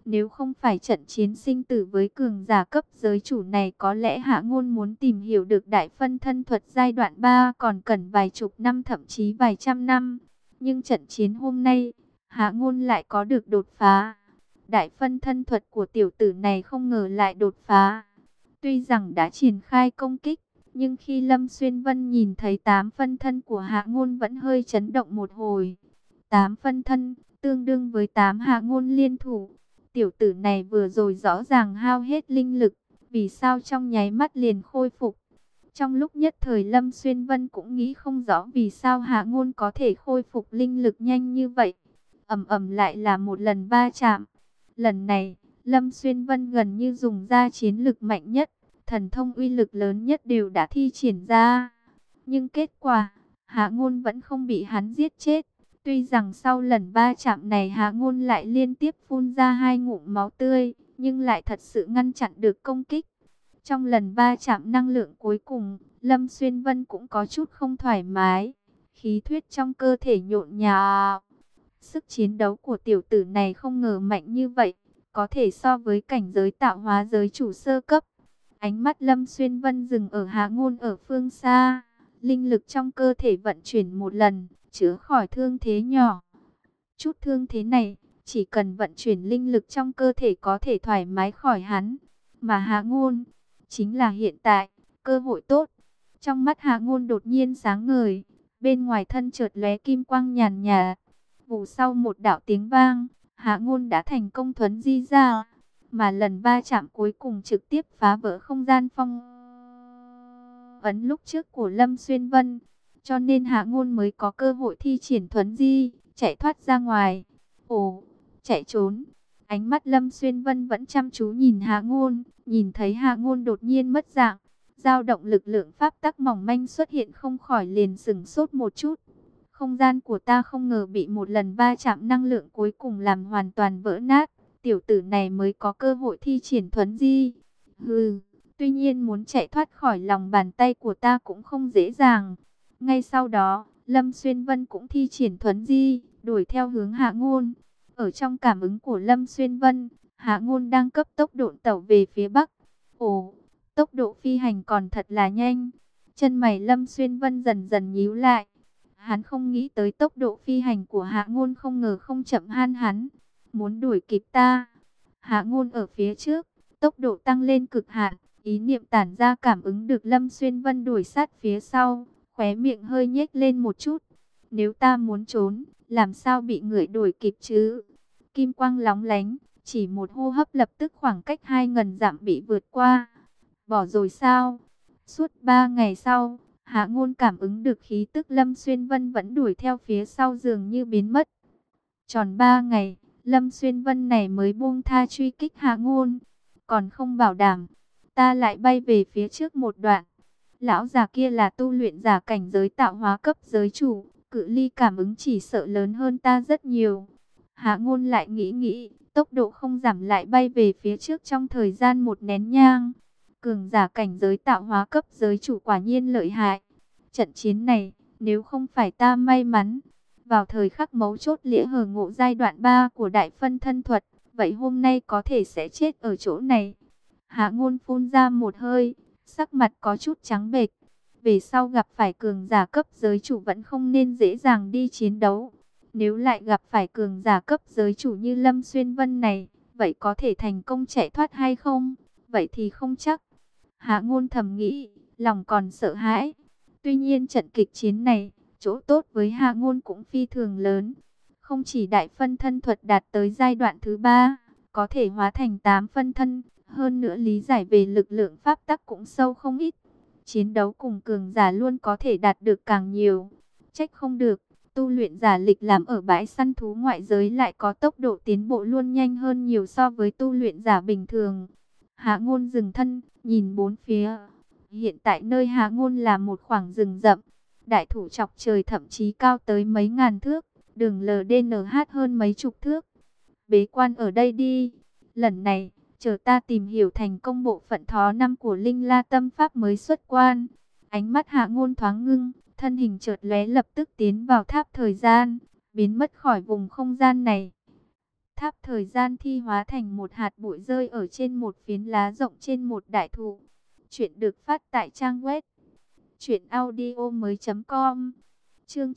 Nếu không phải trận chiến sinh tử với cường giả cấp giới chủ này, có lẽ Hạ Ngôn muốn tìm hiểu được đại phân thân thuật giai đoạn 3 còn cần vài chục năm, thậm chí vài trăm năm. Nhưng trận chiến hôm nay, Hạ Ngôn lại có được đột phá. Đại phân thân thuật của tiểu tử này không ngờ lại đột phá. Tuy rằng đã triển khai công kích, nhưng khi Lâm Xuyên Vân nhìn thấy 8 phân thân của Hạ Ngôn vẫn hơi chấn động một hồi. 8 phân thân, tương đương với 8 Hạ Ngôn liên thủ. Tiểu tử này vừa rồi rõ ràng hao hết linh lực, vì sao trong nháy mắt liền khôi phục. Trong lúc nhất thời Lâm Xuyên Vân cũng nghĩ không rõ vì sao Hạ Ngôn có thể khôi phục linh lực nhanh như vậy. Ầm ầm lại là một lần va chạm. Lần này, Lâm Xuyên Vân gần như dùng ra chiến lực mạnh nhất, thần thông uy lực lớn nhất đều đã thi triển ra. Nhưng kết quả, Hạ Ngôn vẫn không bị hắn giết chết. Tuy rằng sau lần va chạm này Hạ Ngôn lại liên tiếp phun ra 2 ngụm máu tươi, nhưng lại thật sự ngăn chặn được công kích. Trong lần va chạm năng lượng cuối cùng, Lâm Xuyên Vân cũng có chút không thoải mái. Khí huyết trong cơ thể nhộn nhạo. Sức chiến đấu của tiểu tử này không ngờ mạnh như vậy, có thể so với cảnh giới tạo hóa giới chủ sơ cấp. Ánh mắt Lâm Xuyên Vân dừng ở Hạ Ngôn ở phương xa. Linh lực trong cơ thể vận chuyển một lần, chữa khỏi thương thế nhỏ. Chút thương thế này, chỉ cần vận chuyển linh lực trong cơ thể có thể thoải mái khỏi hắn. Mà Hạ Ngôn, chính là hiện tại, cơ hội tốt. Trong mắt Hạ Ngôn đột nhiên sáng ngời, bên ngoài thân chợt lóe kim quang nhàn nhạt. Vù sau một đạo tiếng vang, Hạ Ngôn đã thành công thuấn di ra. Mà lần va chạm cuối cùng trực tiếp phá vỡ không gian phong ấn lúc trước của Lâm Xuyên Vân. Cho nên Hạ Ngôn mới có cơ hội thi triển thuấn di, chạy thoát ra ngoài. Ồ, chạy trốn. Ánh mắt Lâm Xuyên Vân vẫn chăm chú nhìn Hạ Ngôn. Nhìn thấy Hạ Ngôn đột nhiên mất dạng, dao động lực lượng pháp tắc mỏng manh xuất hiện, không khỏi liền sửng sốt một chút. Không gian của ta không ngờ bị một lần va chạm năng lượng cuối cùng làm hoàn toàn vỡ nát. Tiểu tử này mới có cơ hội thi triển thuấn di. Hừ, tuy nhiên muốn chạy thoát khỏi lòng bàn tay của ta cũng không dễ dàng. Ngay sau đó, Lâm Xuyên Vân cũng thi triển thuấn di, đuổi theo hướng Hạ Ngôn. Ở trong cảm ứng của Lâm Xuyên Vân, Hạ Ngôn đang cấp tốc độn tẩu về phía bắc. Ồ, tốc độ phi hành còn thật là nhanh. Chân mày Lâm Xuyên Vân dần dần nhíu lại. Hắn không nghĩ tới tốc độ phi hành của Hạ Ngôn không ngờ không chậm hơn hắn. Muốn đuổi kịp ta. Hạ Ngôn ở phía trước, tốc độ tăng lên cực hạn, ý niệm tản ra cảm ứng được Lâm Xuyên Vân đuổi sát phía sau, khóe miệng hơi nhếch lên một chút. Nếu ta muốn trốn, làm sao bị người đuổi kịp chứ? Kim quang lóng lánh, chỉ một hô hấp lập tức khoảng cách 2.000 dặm bị vượt qua. Bỏ rồi sao? Suốt 3 ngày sau, Hạ Ngôn cảm ứng được khí tức Lâm Xuyên Vân vẫn đuổi theo phía sau dường như biến mất. Tròn 3 ngày, Lâm Xuyên Vân này mới buông tha truy kích Hạ Ngôn. Còn không bảo đảm, ta lại bay về phía trước một đoạn. Lão già kia là tu luyện giả cảnh giới tạo hóa cấp giới chủ, cự ly cảm ứng chỉ sợ lớn hơn ta rất nhiều. Hạ Ngôn lại nghĩ, tốc độ không giảm lại bay về phía trước trong thời gian một nén nhang. Cường giả cảnh giới tạo hóa cấp giới chủ quả nhiên lợi hại. Trận chiến này, nếu không phải ta may mắn, vào thời khắc mấu chốt lĩa hờ ngộ giai đoạn 3 của đại phân thân thuật, vậy hôm nay có thể sẽ chết ở chỗ này. Hạ Ngôn phun ra một hơi, sắc mặt có chút trắng bệch. Về sau gặp phải cường giả cấp giới chủ vẫn không nên dễ dàng đi chiến đấu. Nếu lại gặp phải cường giả cấp giới chủ như Lâm Xuyên Vân này, vậy có thể thành công chạy thoát hay không? Vậy thì không chắc. Hạ Ngôn thầm nghĩ, lòng còn sợ hãi. Tuy nhiên trận kịch chiến này, chỗ tốt với Hạ Ngôn cũng phi thường lớn. Không chỉ đại phân thân thuật đạt tới giai đoạn thứ 3, có thể hóa thành 8 phân thân. Hơn nữa lý giải về lực lượng pháp tắc cũng sâu không ít. Chiến đấu cùng cường giả luôn có thể đạt được càng nhiều. Trách không được, tu luyện giả lịch làm ở bãi săn thú ngoại giới lại có tốc độ tiến bộ luôn nhanh hơn nhiều so với tu luyện giả bình thường. Hạ Ngôn dừng thân, nhìn bốn phía. Hiện tại nơi Hạ Ngôn là một khoảng rừng rậm. Đại thụ chọc trời thậm chí cao tới mấy ngàn thước. Đường LDNH hơn mấy chục thước. Bế quan ở đây đi. Lần này, chờ ta tìm hiểu thành công bộ phận thó năm của Linh La Tâm Pháp mới xuất quan. Ánh mắt Hạ Ngôn thoáng ngưng, thân hình chợt lóe lập tức tiến vào tháp thời gian, biến mất khỏi vùng không gian này. tháp thời gian thi hóa thành một hạt bụi rơi ở trên một phiến lá rộng trên một đại thụ. Chuyện được phát tại trang web truyệnaudiomoi.com. Chương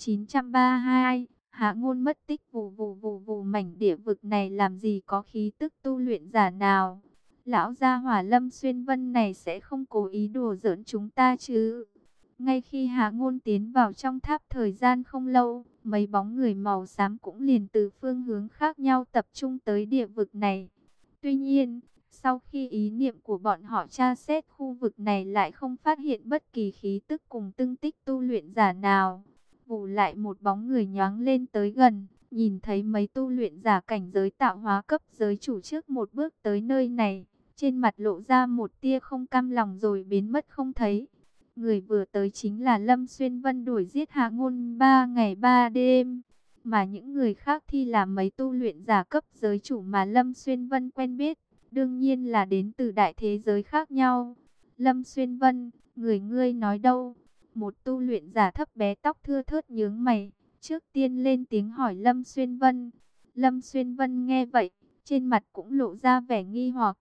932, Hạ Ngôn mất tích. Vù vù vù vù. Mảnh địa vực này làm gì có khí tức tu luyện giả nào? Lão gia hỏa Lâm Xuyên Vân này sẽ không cố ý đùa giỡn chúng ta chứ? Ngay khi Hạ Ngôn tiến vào trong tháp thời gian không lâu, mấy bóng người màu xám cũng liền từ phương hướng khác nhau tập trung tới địa vực này. Tuy nhiên, sau khi ý niệm của bọn họ tra xét khu vực này lại không phát hiện bất kỳ khí tức cùng tung tích tu luyện giả nào. Vù lại một bóng người nhoáng lên tới gần, nhìn thấy mấy tu luyện giả cảnh giới tạo hóa cấp giới chủ trước một bước tới nơi này. Trên mặt lộ ra một tia không cam lòng rồi biến mất không thấy. Người vừa tới chính là Lâm Xuyên Vân đuổi giết Hạ Ngôn 3 ngày 3 đêm. Mà những người khác thì là mấy tu luyện giả cấp giới chủ mà Lâm Xuyên Vân quen biết. Đương nhiên là đến từ đại thế giới khác nhau. Lâm Xuyên Vân, người ngươi nói đâu? Một tu luyện giả thấp bé tóc thưa thớt nhướng mày. Trước tiên lên tiếng hỏi Lâm Xuyên Vân. Lâm Xuyên Vân nghe vậy, trên mặt cũng lộ ra vẻ nghi hoặc.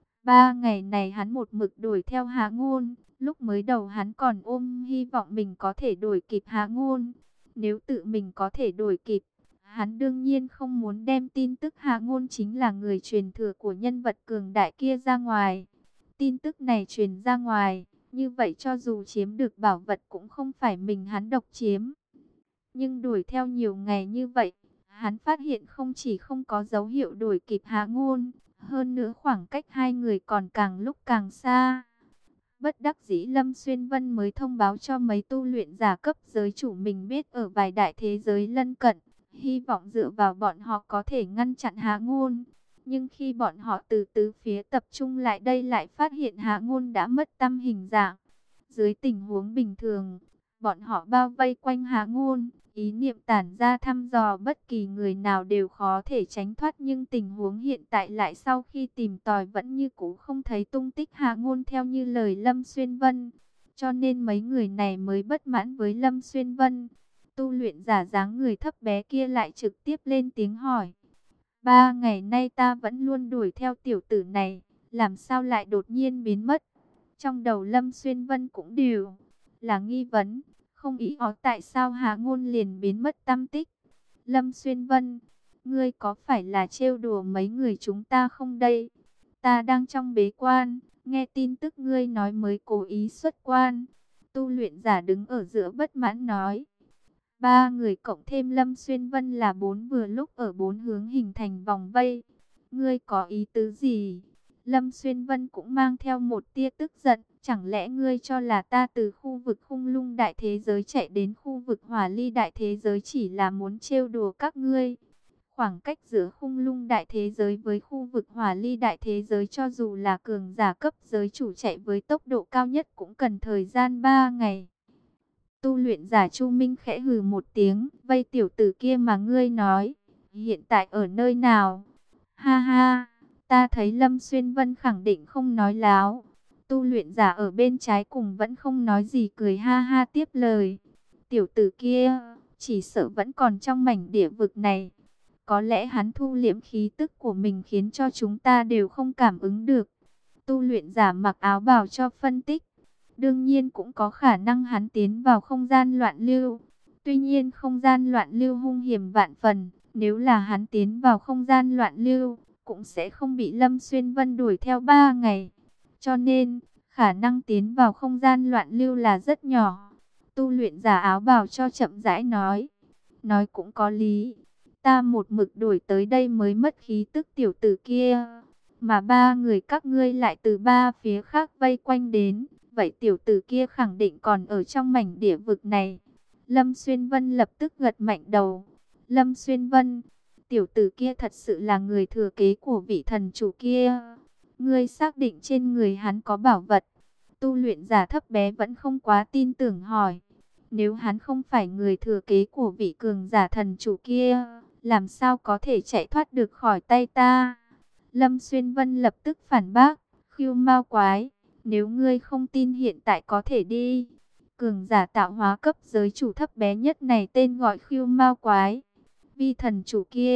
3 ngày này hắn một mực đuổi theo Hạ Ngôn. Lúc mới đầu hắn còn ôm hy vọng mình có thể đuổi kịp Hạ Ngôn. Nếu tự mình có thể đuổi kịp, hắn đương nhiên không muốn đem tin tức Hạ Ngôn chính là người truyền thừa của nhân vật cường đại kia ra ngoài. Tin tức này truyền ra ngoài, như vậy cho dù chiếm được bảo vật cũng không phải mình hắn độc chiếm. Nhưng đuổi theo nhiều ngày như vậy, hắn phát hiện không chỉ không có dấu hiệu đuổi kịp Hạ Ngôn, hơn nữa khoảng cách hai người còn càng lúc càng xa. Bất đắc dĩ Lâm Xuyên Vân mới thông báo cho mấy tu luyện giả cấp giới chủ mình biết ở vài đại thế giới lân cận, hy vọng dựa vào bọn họ có thể ngăn chặn Hạ Ngôn. Nhưng khi bọn họ từ tứ phía tập trung lại đây lại phát hiện Hạ Ngôn đã mất tăm hình dạng. Dưới tình huống bình thường, bọn họ bao vây quanh Hạ Ngôn, ý niệm tản ra thăm dò bất kỳ người nào đều khó thể tránh thoát, nhưng tình huống hiện tại lại sau khi tìm tòi vẫn như cũ không thấy tung tích Hạ Ngôn theo như lời Lâm Xuyên Vân. Cho nên mấy người này mới bất mãn với Lâm Xuyên Vân. Tu luyện giả dáng người thấp bé kia lại trực tiếp lên tiếng hỏi. 3 ngày nay ta vẫn luôn đuổi theo tiểu tử này, làm sao lại đột nhiên biến mất? Trong đầu Lâm Xuyên Vân cũng đều là nghi vấn, không ý ó tại sao Hạ Ngôn liền biến mất tăm tích. Lâm Xuyên Vân, ngươi có phải là trêu đùa mấy người chúng ta không đây? Ta đang trong bế quan, nghe tin tức ngươi nói mới cố ý xuất quan. Tu luyện giả đứng ở giữa bất mãn nói. 3 người cộng thêm Lâm Xuyên Vân là 4, vừa lúc ở 4 hướng hình thành vòng vây. Ngươi có ý tứ gì? Lâm Xuyên Vân cũng mang theo một tia tức giận. Chẳng lẽ ngươi cho là ta từ khu vực Khung Lung đại thế giới chạy đến khu vực Hỏa Ly đại thế giới chỉ là muốn trêu đùa các ngươi? Khoảng cách giữa Khung Lung đại thế giới với khu vực Hỏa Ly đại thế giới cho dù là cường giả cấp giới chủ chạy với tốc độ cao nhất cũng cần thời gian 3 ngày. Tu luyện giả Chu Minh khẽ hừ một tiếng, vây tiểu tử kia mà ngươi nói, hiện tại ở nơi nào? Ha ha, ta thấy Lâm Xuyên Vân khẳng định không nói láo. Tu luyện giả ở bên trái cùng vẫn không nói gì, cười ha ha tiếp lời. Tiểu tử kia, chỉ sợ vẫn còn trong mảnh địa vực này. Có lẽ hắn thu liễm khí tức của mình khiến cho chúng ta đều không cảm ứng được. Tu luyện giả mặc áo bào cho phân tích. Đương nhiên cũng có khả năng hắn tiến vào không gian loạn lưu. Tuy nhiên không gian loạn lưu hung hiểm vạn phần. Nếu là hắn tiến vào không gian loạn lưu, cũng sẽ không bị Lâm Xuyên Vân đuổi theo 3 ngày. Cho nên, khả năng tiến vào không gian loạn lưu là rất nhỏ. Tu luyện giả áo bào cho chậm rãi nói. Nói cũng có lý. Ta một mực đuổi tới đây mới mất khí tức tiểu tử kia. Mà 3 người các ngươi lại từ 3 phía khác vây quanh đến. Vậy tiểu tử kia khẳng định còn ở trong mảnh địa vực này. Lâm Xuyên Vân lập tức gật mạnh đầu. Lâm Xuyên Vân, tiểu tử kia thật sự là người thừa kế của vị thần chủ kia. Ngươi xác định trên người hắn có bảo vật? Tu luyện giả thấp bé vẫn không quá tin tưởng hỏi. Nếu hắn không phải người thừa kế của vị cường giả thần chủ kia, làm sao có thể chạy thoát được khỏi tay ta? Lâm Xuyên Vân lập tức phản bác. Khiêu Mao quái, nếu ngươi không tin hiện tại có thể đi. Cường giả tạo hóa cấp giới chủ thấp bé nhất này tên gọi Khiêu Mao quái. Vi thần chủ kia,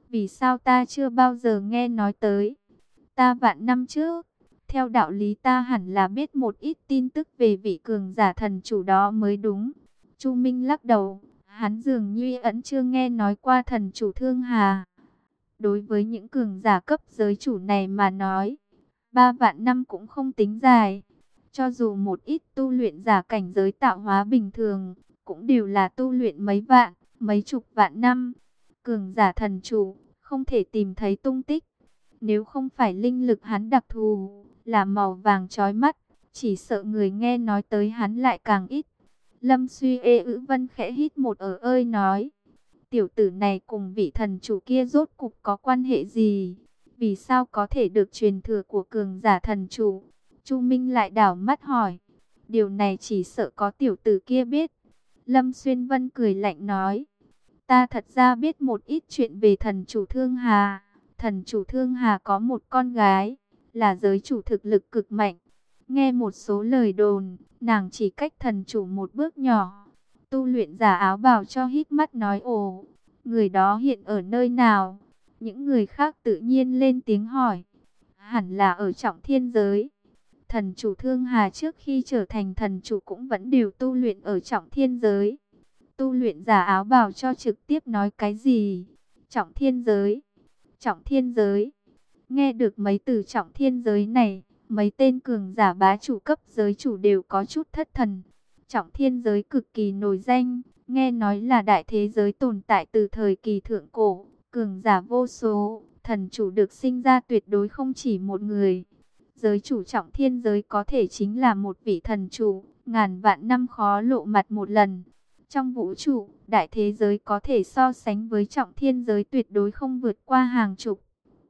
Vì sao ta chưa bao giờ nghe nói tới? Ta vạn năm trước, theo đạo lý ta hẳn là biết một ít tin tức về vị cường giả thần chủ đó mới đúng. Chu Minh lắc đầu, hắn dường như ẩn chưa nghe nói qua thần chủ Thương Hà. Đối với những cường giả cấp giới chủ này mà nói, 3 vạn năm cũng không tính dài. Cho dù một ít tu luyện giả cảnh giới tạo hóa bình thường, cũng đều là tu luyện mấy vạn, mấy chục vạn năm. Cường giả thần chủ, không thể tìm thấy tung tích. Nếu không phải linh lực hắn đặc thù, là màu vàng chói mắt, chỉ sợ người nghe nói tới hắn lại càng ít. Lâm Suy Ê Ữ Vân khẽ hít một ở ơi nói, tiểu tử này cùng vị thần chủ kia rốt cục có quan hệ gì? Vì sao có thể được truyền thừa của cường giả thần chủ? Chu Minh lại đảo mắt hỏi, điều này chỉ sợ có tiểu tử kia biết. Lâm Xuyên Vân cười lạnh nói, ta thật ra biết một ít chuyện về thần chủ Thương Hà. Thần chủ Thương Hà có một con gái, là giới chủ thực lực cực mạnh. Nghe một số lời đồn, nàng chỉ cách thần chủ một bước nhỏ. Tu luyện giả áo bào cho hít mắt nói ồ, người đó hiện ở nơi nào? Những người khác tự nhiên lên tiếng hỏi, hẳn là ở Trọng Thiên giới. Thần chủ Thương Hà trước khi trở thành thần chủ cũng vẫn đều tu luyện ở Trọng Thiên giới. Tu luyện giả áo bào cho trực tiếp nói cái gì? Trọng Thiên giới. Trọng Thiên giới. Nghe được mấy từ Trọng Thiên giới này, mấy tên cường giả bá chủ cấp giới chủ đều có chút thất thần. Trọng Thiên giới cực kỳ nổi danh, nghe nói là đại thế giới tồn tại từ thời kỳ thượng cổ, cường giả vô số, thần chủ được sinh ra tuyệt đối không chỉ một người. Giới chủ Trọng Thiên giới có thể chính là một vị thần chủ, ngàn vạn năm khó lộ mặt một lần. Trong vũ trụ, đại thế giới có thể so sánh với Trọng Thiên giới tuyệt đối không vượt qua hàng chục.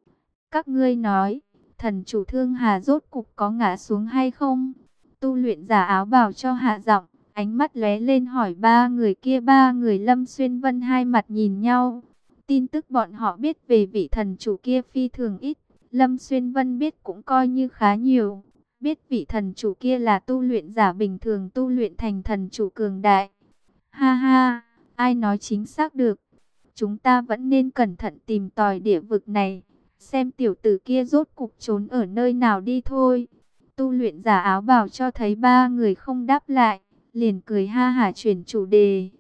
Các ngươi nói, thần chủ Thương Hà rốt cục có ngã xuống hay không? Tu luyện giả áo bào cho hạ giọng, ánh mắt lóe lên hỏi ba người kia. Ba người Lâm Xuyên Vân hai mặt nhìn nhau. Tin tức bọn họ biết về vị thần chủ kia phi thường ít. Lâm Xuyên Vân biết cũng coi như khá nhiều. Biết vị thần chủ kia là tu luyện giả bình thường tu luyện thành thần chủ cường đại. Ha ha, ai nói chính xác được. Chúng ta vẫn nên cẩn thận tìm tòi địa vực này. Xem tiểu tử kia rốt cục trốn ở nơi nào đi thôi. Tu luyện giả áo bào cho thấy ba người không đáp lại, liền cười ha hả chuyển chủ đề.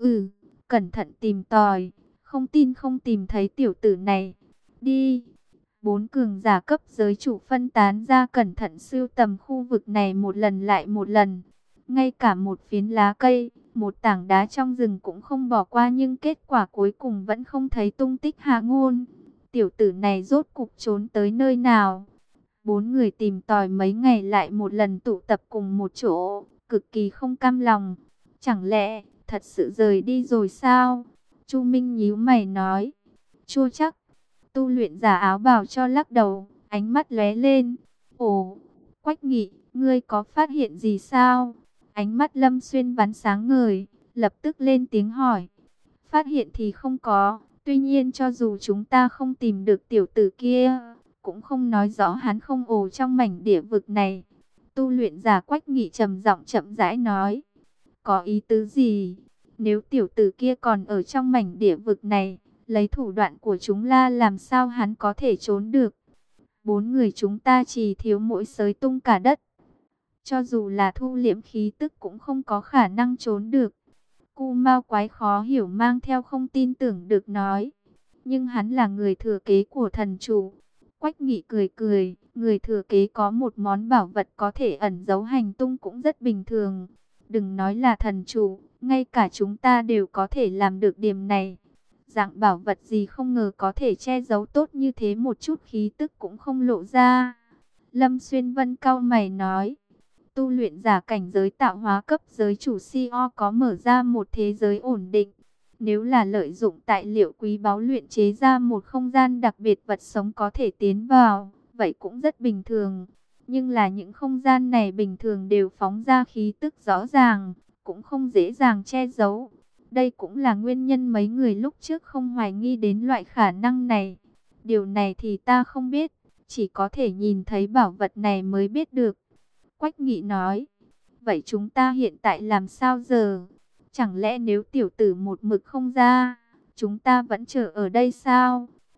Cẩn thận tìm tòi, không tin không tìm thấy tiểu tử này. Đi. Bốn cường giả cấp giới chủ phân tán ra cẩn thận sưu tầm khu vực này một lần lại một lần. Ngay cả một phiến lá cây, một tảng đá trong rừng cũng không bỏ qua, nhưng kết quả cuối cùng vẫn không thấy tung tích Hạ Ngôn. Tiểu tử này rốt cục trốn tới nơi nào? Bốn người tìm tòi mấy ngày lại một lần tụ tập cùng một chỗ, cực kỳ không cam lòng. Chẳng lẽ thật sự rời đi rồi sao? Chu Minh nhíu mày nói. Chưa chắc. Tu luyện giả áo bào cho lắc đầu, ánh mắt lóe lên. Ồ, Quách Nghị, ngươi có phát hiện gì sao? Ánh mắt Lâm Xuyên bắn sáng ngời, lập tức lên tiếng hỏi. Phát hiện thì không có, tuy nhiên cho dù chúng ta không tìm được tiểu tử kia, cũng không nói rõ hắn không ồ trong mảnh địa vực này. Tu luyện giả Quách Nghị trầm giọng chậm rãi nói. Có ý tứ gì? Nếu tiểu tử kia còn ở trong mảnh địa vực này, lấy thủ đoạn của chúng la làm sao hắn có thể trốn được? Bốn người chúng ta chỉ thiếu mỗi sới tung cả đất. Cho dù là thu liễm khí tức cũng không có khả năng trốn được. Cu Mao quái khó hiểu mang theo không tin tưởng được nói. Nhưng hắn là người thừa kế của thần chủ. Quách Nghị cười cười, người thừa kế có một món bảo vật có thể ẩn giấu hành tung cũng rất bình thường. Đừng nói là thần chủ, ngay cả chúng ta đều có thể làm được điểm này. Dạng bảo vật gì không ngờ có thể che giấu tốt như thế, một chút khí tức cũng không lộ ra. Lâm Xuyên Vân cau mày nói. Tu luyện giả cảnh giới tạo hóa cấp giới chủ CO có mở ra một thế giới ổn định. Nếu là lợi dụng tài liệu quý báu luyện chế ra một không gian đặc biệt vật sống có thể tiến vào, vậy cũng rất bình thường. Nhưng là những không gian này bình thường đều phóng ra khí tức rõ ràng, cũng không dễ dàng che giấu. Đây cũng là nguyên nhân mấy người lúc trước không hoài nghi đến loại khả năng này. Điều này thì ta không biết, chỉ có thể nhìn thấy bảo vật này mới biết được. Quách Nghị nói, vậy chúng ta hiện tại làm sao giờ? Chẳng lẽ nếu tiểu tử một mực không ra, chúng ta vẫn chờ ở đây sao?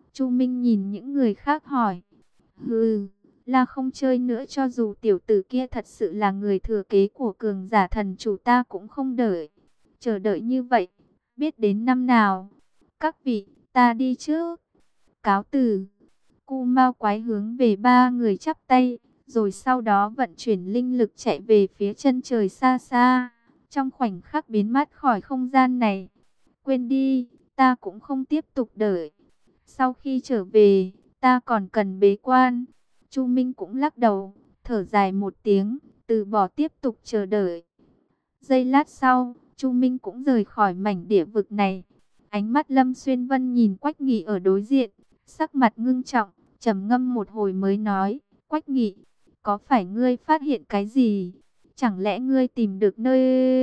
Chu Minh nhìn những người khác hỏi. Hừ, là không chơi nữa, cho dù tiểu tử kia thật sự là người thừa kế của cường giả thần chủ ta cũng không đợi. Chờ đợi như vậy, biết đến năm nào. Các vị, ta đi trước. Cáo từ. Cu Mao Quái hướng về ba người chắp tay, rồi sau đó vận chuyển linh lực chạy về phía chân trời xa xa. Trong khoảnh khắc biến mất khỏi không gian này. Quên đi, ta cũng không tiếp tục đợi. Sau khi trở về, ta còn cần bế quan. Chu Minh cũng lắc đầu, thở dài một tiếng, từ bỏ tiếp tục chờ đợi. Giây lát sau, Chu Minh cũng rời khỏi mảnh địa vực này. Ánh mắt Lâm Xuyên Vân nhìn Quách Nghị ở đối diện, sắc mặt ngưng trọng, trầm ngâm một hồi mới nói, Quách Nghị, có phải ngươi phát hiện cái gì? Chẳng lẽ ngươi tìm được nơi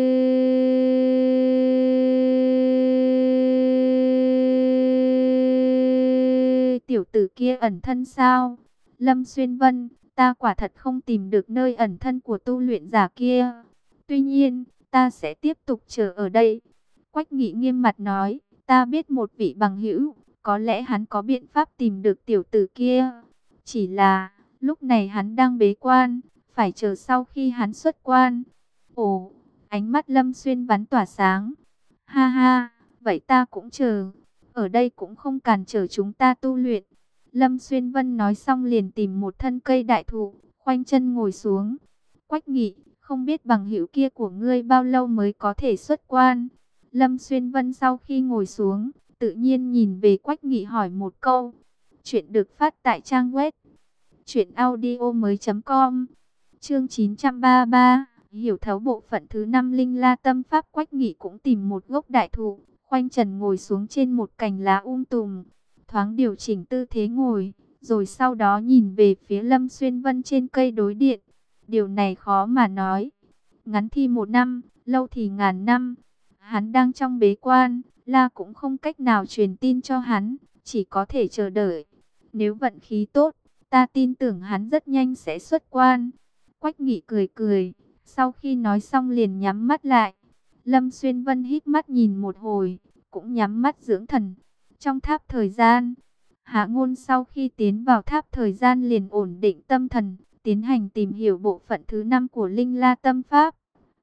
tiểu tử kia ẩn thân sao? Lâm Xuyên Vân, ta quả thật không tìm được nơi ẩn thân của tu luyện giả kia. Tuy nhiên, ta sẽ tiếp tục chờ ở đây. Quách Nghị nghiêm mặt nói, ta biết một vị bằng hữu, có lẽ hắn có biện pháp tìm được tiểu tử kia. Chỉ là, lúc này hắn đang bế quan, phải chờ sau khi hắn xuất quan. Ồ, ánh mắt Lâm Xuyên Vân tỏa sáng. Ha ha, vậy ta cũng chờ. Ở đây cũng không cản trở chúng ta tu luyện. Lâm Xuyên Vân nói xong liền tìm một thân cây đại thụ, khoanh chân ngồi xuống. Quách Nghị, không biết bằng hữu kia của ngươi bao lâu mới có thể xuất quan? Lâm Xuyên Vân sau khi ngồi xuống, tự nhiên nhìn về Quách Nghị hỏi một câu. Chuyện được phát tại trang web truyệnaudiomoi.com. Chương 933, hiểu thấu bộ phận thứ 5 Linh La Tâm Pháp. Quách Nghị cũng tìm một gốc đại thụ, khoanh chân ngồi xuống trên một cành lá tùm, thoáng điều chỉnh tư thế ngồi, rồi sau đó nhìn về phía Lâm Xuyên Vân trên cây đối điện. Điều này khó mà nói, ngắn thì 1 năm, lâu thì ngàn năm. Hắn đang trong bế quan, La cũng không cách nào truyền tin cho hắn, chỉ có thể chờ đợi. Nếu vận khí tốt, ta tin tưởng hắn rất nhanh sẽ xuất quan. Quách Nghị cười cười, sau khi nói xong liền nhắm mắt lại. Lâm Xuyên Vân hít mắt nhìn một hồi, cũng nhắm mắt dưỡng thần. Trong tháp thời gian, Hạ Ngôn sau khi tiến vào tháp thời gian liền ổn định tâm thần, tiến hành tìm hiểu bộ phận thứ 5 của Linh La Tâm Pháp.